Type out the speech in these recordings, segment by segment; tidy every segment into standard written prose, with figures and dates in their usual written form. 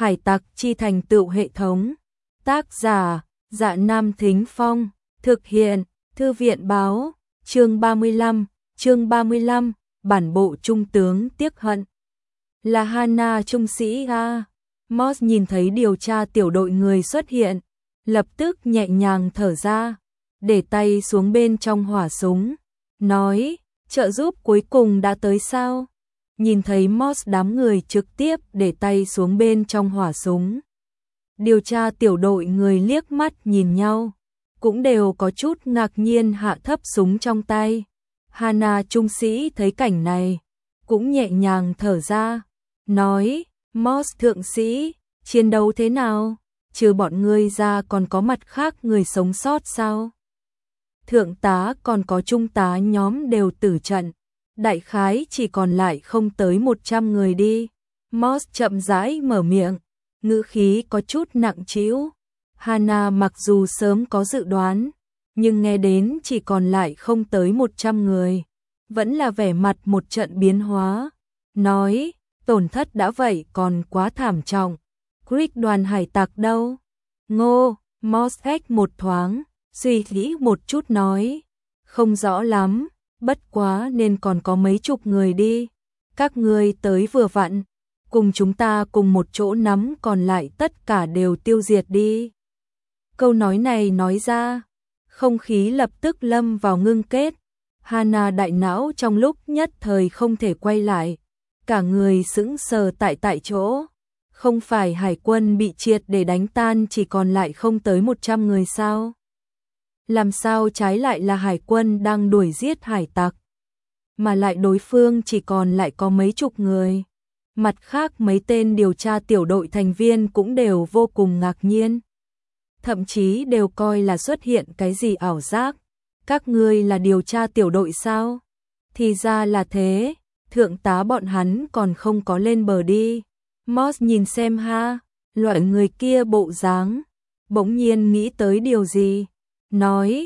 Hải tặc chi thành tựu hệ thống. Tác giả: Dạ Nam Thính Phong. Thực hiện: Thư viện báo. Chương 35, bản bộ trung tướng tiếc hận. Là Hana trung sĩ a. Moss nhìn thấy điều tra tiểu đội người xuất hiện, lập tức nhẹ nhàng thở ra, để tay xuống bên trong hỏa súng, nói, trợ giúp cuối cùng đã tới sao? Nhìn thấy Moss đám người trực tiếp để tay xuống bên trong hỏa súng. Điều tra tiểu đội người liếc mắt nhìn nhau, cũng đều có chút ngạc nhiên hạ thấp súng trong tay. Hana trung sĩ thấy cảnh này, cũng nhẹ nhàng thở ra, nói, Moss thượng sĩ, chiến đấu thế nào? Trừ bọn ngươi ra còn có mặt khác người sống sót sao? Thượng tá còn có trung tá nhóm đều tử trận, đại khái chỉ còn lại không tới 100 người đi. Moss chậm rãi mở miệng, ngữ khí có chút nặng trĩu. Hana mặc dù sớm có dự đoán, nhưng nghe đến chỉ còn lại không tới 100 người, vẫn là vẻ mặt một trận biến hóa, nói, tổn thất đã vậy còn quá thảm trọng. Creek đoàn hải tặc đâu? Ngô, Moss một thoáng, suy nghĩ một chút nói, không rõ lắm, bất quá nên còn có mấy chục người đi. Các ngươi tới vừa vặn, cùng chúng ta cùng một chỗ nắm còn lại tất cả đều tiêu diệt đi. Câu nói này nói ra, không khí lập tức lâm vào ngưng kết. Hana đại não trong lúc nhất thời không thể quay lại, cả người sững sờ tại chỗ. Không phải hải quân bị triệt để đánh tan chỉ còn lại không tới 100 người sao? Làm sao trái lại là hải quân đang đuổi giết hải tặc, mà lại đối phương chỉ còn lại có mấy chục người. Mặt khác mấy tên điều tra tiểu đội thành viên cũng đều vô cùng ngạc nhiên, thậm chí đều coi là xuất hiện cái gì ảo giác. Các ngươi là điều tra tiểu đội sao? Thì ra là thế, thượng tá bọn hắn còn không có lên bờ đi. Moss nhìn xem loại người kia bộ dáng, bỗng nhiên nghĩ tới điều gì, nói,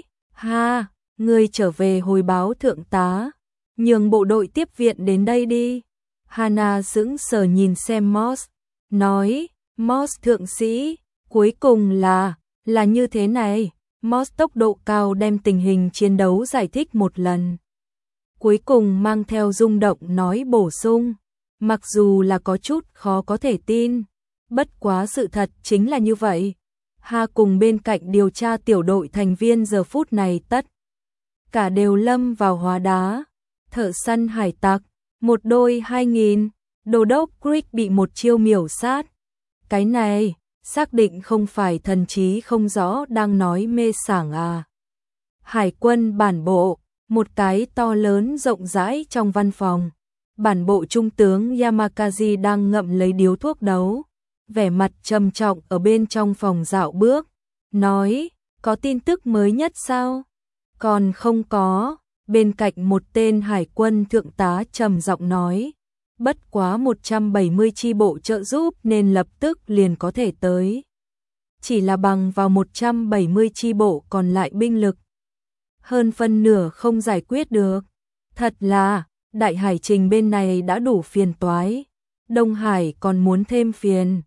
ngươi trở về hồi báo thượng tá, nhường bộ đội tiếp viện đến đây đi. Hana sững sờ nhìn xem Moss, nói, Moss thượng sĩ, cuối cùng là như thế này. Moss tốc độ cao đem tình hình chiến đấu giải thích một lần, cuối cùng mang theo rung động nói bổ sung, mặc dù là có chút khó có thể tin, bất quá sự thật chính là như vậy. Cùng bên cạnh điều tra tiểu đội thành viên giờ phút này tất cả đều lâm vào hóa đá. Thợ săn hải tặc, một đôi 2000, đô đốc Creek bị một chiêu miểu sát. Cái này, xác định không phải thần trí không rõ đang nói mê sảng à. Hải quân bản bộ, một cái to lớn rộng rãi trong văn phòng. Bản bộ trung tướng Yamakazi đang ngậm lấy điếu thuốc đấu, vẻ mặt trầm trọng ở bên trong phòng dạo bước, nói, có tin tức mới nhất sao? Còn không có. Bên cạnh một tên hải quân thượng tá trầm giọng nói, bất quá 170 chi bộ trợ giúp nên lập tức liền có thể tới. Chỉ là bằng vào 170 chi bộ còn lại binh lực, hơn phân nửa không giải quyết được. Thật là, đại hải trình bên này đã đủ phiền toái, Đông Hải còn muốn thêm phiền.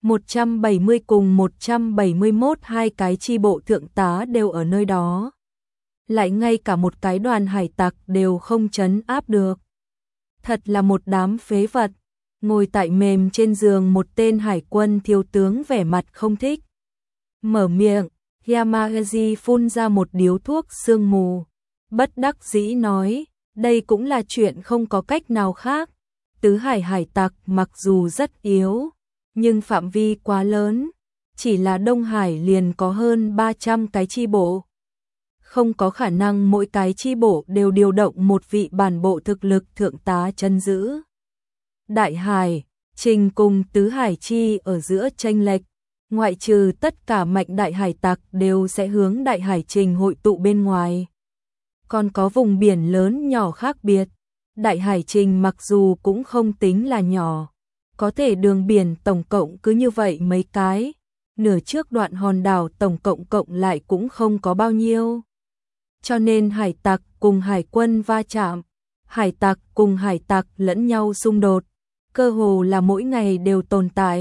170 cùng 171 hai cái chi bộ thượng tá đều ở nơi đó, lại ngay cả một cái đoàn hải tặc đều không trấn áp được. Thật là một đám phế vật. Ngồi tại mềm trên giường một tên hải quân thiếu tướng vẻ mặt không thích, mở miệng, Yamakazi phun ra một điếu thuốc sương mù, bất đắc dĩ nói, đây cũng là chuyện không có cách nào khác. Tứ hải hải tặc mặc dù rất yếu, nhưng phạm vi quá lớn, chỉ là Đông Hải liền có hơn 300 cái chi bộ. Không có khả năng mỗi cái chi bộ đều điều động một vị bản bộ thực lực thượng tá trấn giữ. Đại hải trình cùng tứ hải chi ở giữa chênh lệch, ngoại trừ tất cả mạnh đại hải tặc đều sẽ hướng đại hải trình hội tụ bên ngoài. Còn có vùng biển lớn nhỏ khác biệt. Đại hải trình mặc dù cũng không tính là nhỏ, có thể đường biển tổng cộng cứ như vậy mấy cái, nửa trước đoạn hòn đảo tổng cộng lại cũng không có bao nhiêu. Cho nên hải tặc cùng hải quân va chạm, hải tặc cùng hải tặc lẫn nhau xung đột, cơ hồ là mỗi ngày đều tồn tại.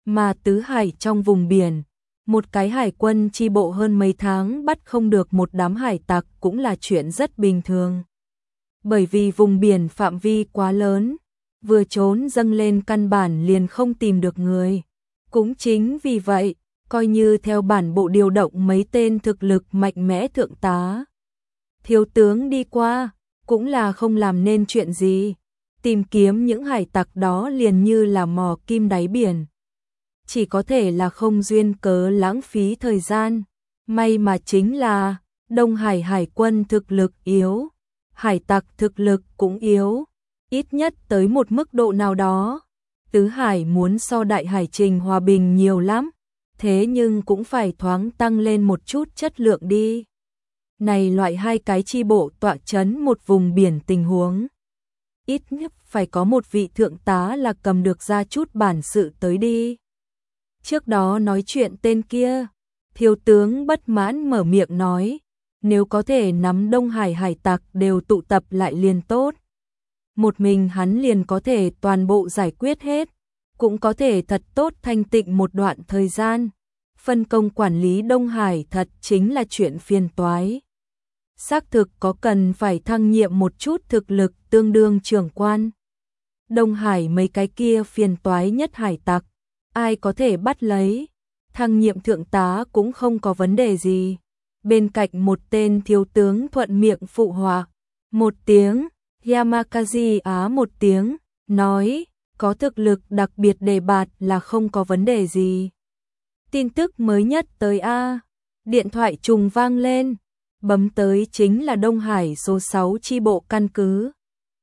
Mà tứ hải trong vùng biển, một cái hải quân chi bộ hơn mấy tháng bắt không được một đám hải tặc cũng là chuyện rất bình thường. Bởi vì vùng biển phạm vi quá lớn, vừa trốn dâng lên căn bản liền không tìm được người. Cũng chính vì vậy, coi như theo bản bộ điều động mấy tên thực lực mạnh mẽ thượng tá, thiếu tướng đi qua, cũng là không làm nên chuyện gì. Tìm kiếm những hải tặc đó liền như là mò kim đáy biển. Chỉ có thể là không duyên cớ lãng phí thời gian. May mà chính là Đông Hải hải quân thực lực yếu, hải tặc thực lực cũng yếu, ít nhất tới một mức độ nào đó. Tứ hải muốn so đại hải trình hòa bình nhiều lắm, thế nhưng cũng phải thoáng tăng lên một chút chất lượng đi. Này loại hai cái chi bộ tọa chấn một vùng biển tình huống, ít nhất phải có một vị thượng tá là cầm được ra chút bản sự tới đi. Trước đó nói chuyện tên kia, thiếu tướng bất mãn mở miệng nói, nếu có thể nắm Đông Hải hải tặc đều tụ tập lại liền tốt. Một mình hắn liền có thể toàn bộ giải quyết hết, cũng có thể thật tốt thanh tịnh một đoạn thời gian. Phân công quản lý Đông Hải thật chính là chuyện phiền toái. Xác thực có cần phải thăng nhiệm một chút thực lực tương đương trưởng quan. Đông Hải mấy cái kia phiền toái nhất hải tặc, ai có thể bắt lấy, thăng nhiệm thượng tá cũng không có vấn đề gì. Bên cạnh một tên thiếu tướng thuận miệng phụ họa, một tiếng, Yamakazi á một tiếng, nói, có thực lực đặc biệt đề bạt là không có vấn đề gì. Tin tức mới nhất tới A, điện thoại trùng vang lên, bấm tới chính là Đông Hải số 6 chi bộ căn cứ.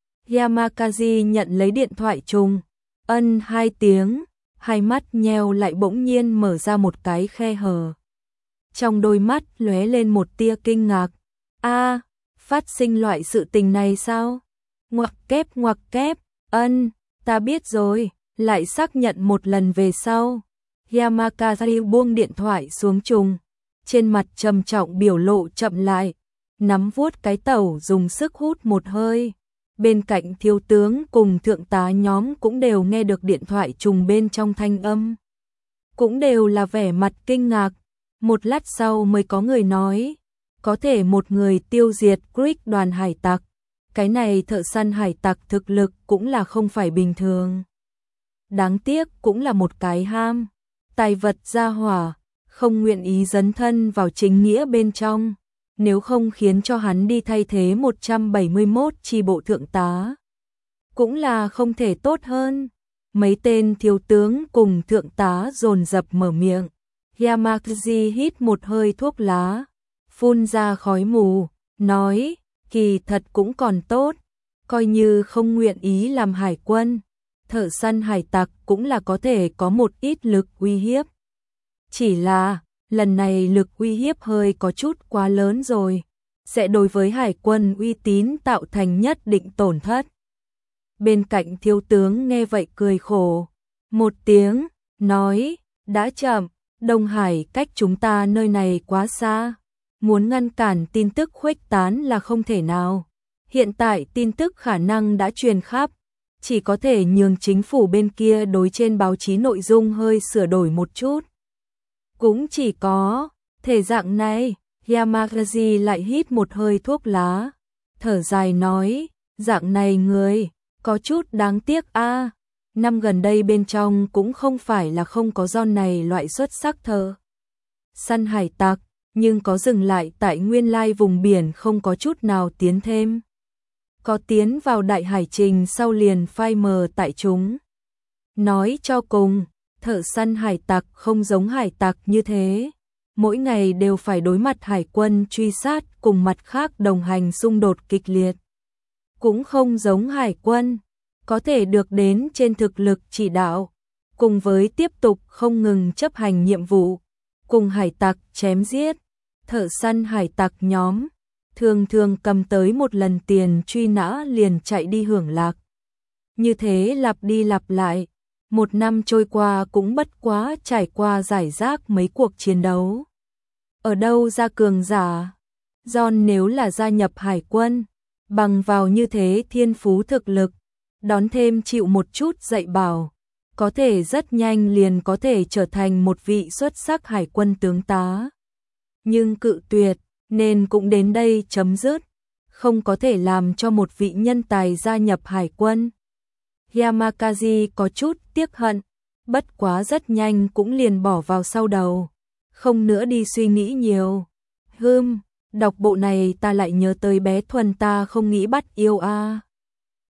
Yamakazi nhận lấy điện thoại trùng, ân hai tiếng, hai mắt nheo lại bỗng nhiên mở ra một cái khe hở. Trong đôi mắt lóe lên một tia kinh ngạc. A, phát sinh loại sự tình này sao? Ngoặc kép, ân, ta biết rồi, lại xác nhận một lần về sau. Yamakazi buông điện thoại xuống trùng, trên mặt trầm trọng biểu lộ chậm lại, nắm vuốt cái tẩu dùng sức hút một hơi. Bên cạnh thiếu tướng cùng thượng tá nhóm cũng đều nghe được điện thoại trùng bên trong thanh âm. Cũng đều là vẻ mặt kinh ngạc. Một lát sau mới có người nói, có thể một người tiêu diệt Greek đoàn hải tặc. Cái này thợ săn hải tặc thực lực cũng là không phải bình thường. Đáng tiếc cũng là một cái ham, tài vật gia hỏa, không nguyện ý dấn thân vào chính nghĩa bên trong. Nếu không khiến cho hắn đi thay thế 171 chi bộ thượng tá, cũng là không thể tốt hơn. Mấy tên thiếu tướng cùng thượng tá dồn dập mở miệng. Yamakazi hít một hơi thuốc lá, phun ra khói mù, nói, kỳ thật cũng còn tốt, coi như không nguyện ý làm hải quân, thợ săn hải tặc cũng là có thể có một ít lực uy hiếp. Chỉ là, lần này lực uy hiếp hơi có chút quá lớn rồi, sẽ đối với hải quân uy tín tạo thành nhất định tổn thất. Bên cạnh thiếu tướng nghe vậy cười khổ, một tiếng, nói, đã chậm, Đông Hải cách chúng ta nơi này quá xa, muốn ngăn cản tin tức khuếch tán là không thể nào. Hiện tại tin tức khả năng đã truyền khắp, chỉ có thể nhường chính phủ bên kia đối trên báo chí nội dung hơi sửa đổi một chút. Cũng chỉ có thể dạng này. Yamakazi lại hít một hơi thuốc lá, thở dài nói, dạng này người, có chút đáng tiếc a. Năm gần đây bên trong cũng không phải là không có do này loại xuất sắc thợ săn hải tặc, nhưng có dừng lại tại nguyên lai vùng biển không có chút nào tiến thêm. Có tiến vào đại hải trình sau liền phai mờ tại chúng. Nói cho cùng, thợ săn hải tặc không giống hải tặc như thế. Mỗi ngày đều phải đối mặt hải quân truy sát cùng mặt khác đồng hành xung đột kịch liệt. Cũng không giống hải quân, có thể được đến trên thực lực chỉ đạo, cùng với tiếp tục không ngừng chấp hành nhiệm vụ, cùng hải tặc chém giết. Thợ săn hải tặc nhóm, thường thường cầm tới một lần tiền truy nã liền chạy đi hưởng lạc. Như thế lặp đi lặp lại, một năm trôi qua cũng bất quá trải qua giải rác mấy cuộc chiến đấu. Ở đâu ra cường giả? John nếu là gia nhập hải quân, bằng vào như thế thiên phú thực lực, đón thêm chịu một chút dạy bảo, có thể rất nhanh liền có thể trở thành một vị xuất sắc hải quân tướng tá. Nhưng cự tuyệt, nên cũng đến đây chấm dứt, không có thể làm cho một vị nhân tài gia nhập hải quân. Yamakazi có chút tiếc hận, bất quá rất nhanh cũng liền bỏ vào sau đầu, không nữa đi suy nghĩ nhiều. Đọc bộ này ta lại nhớ tới bé Thuần ta không nghĩ bắt yêu a.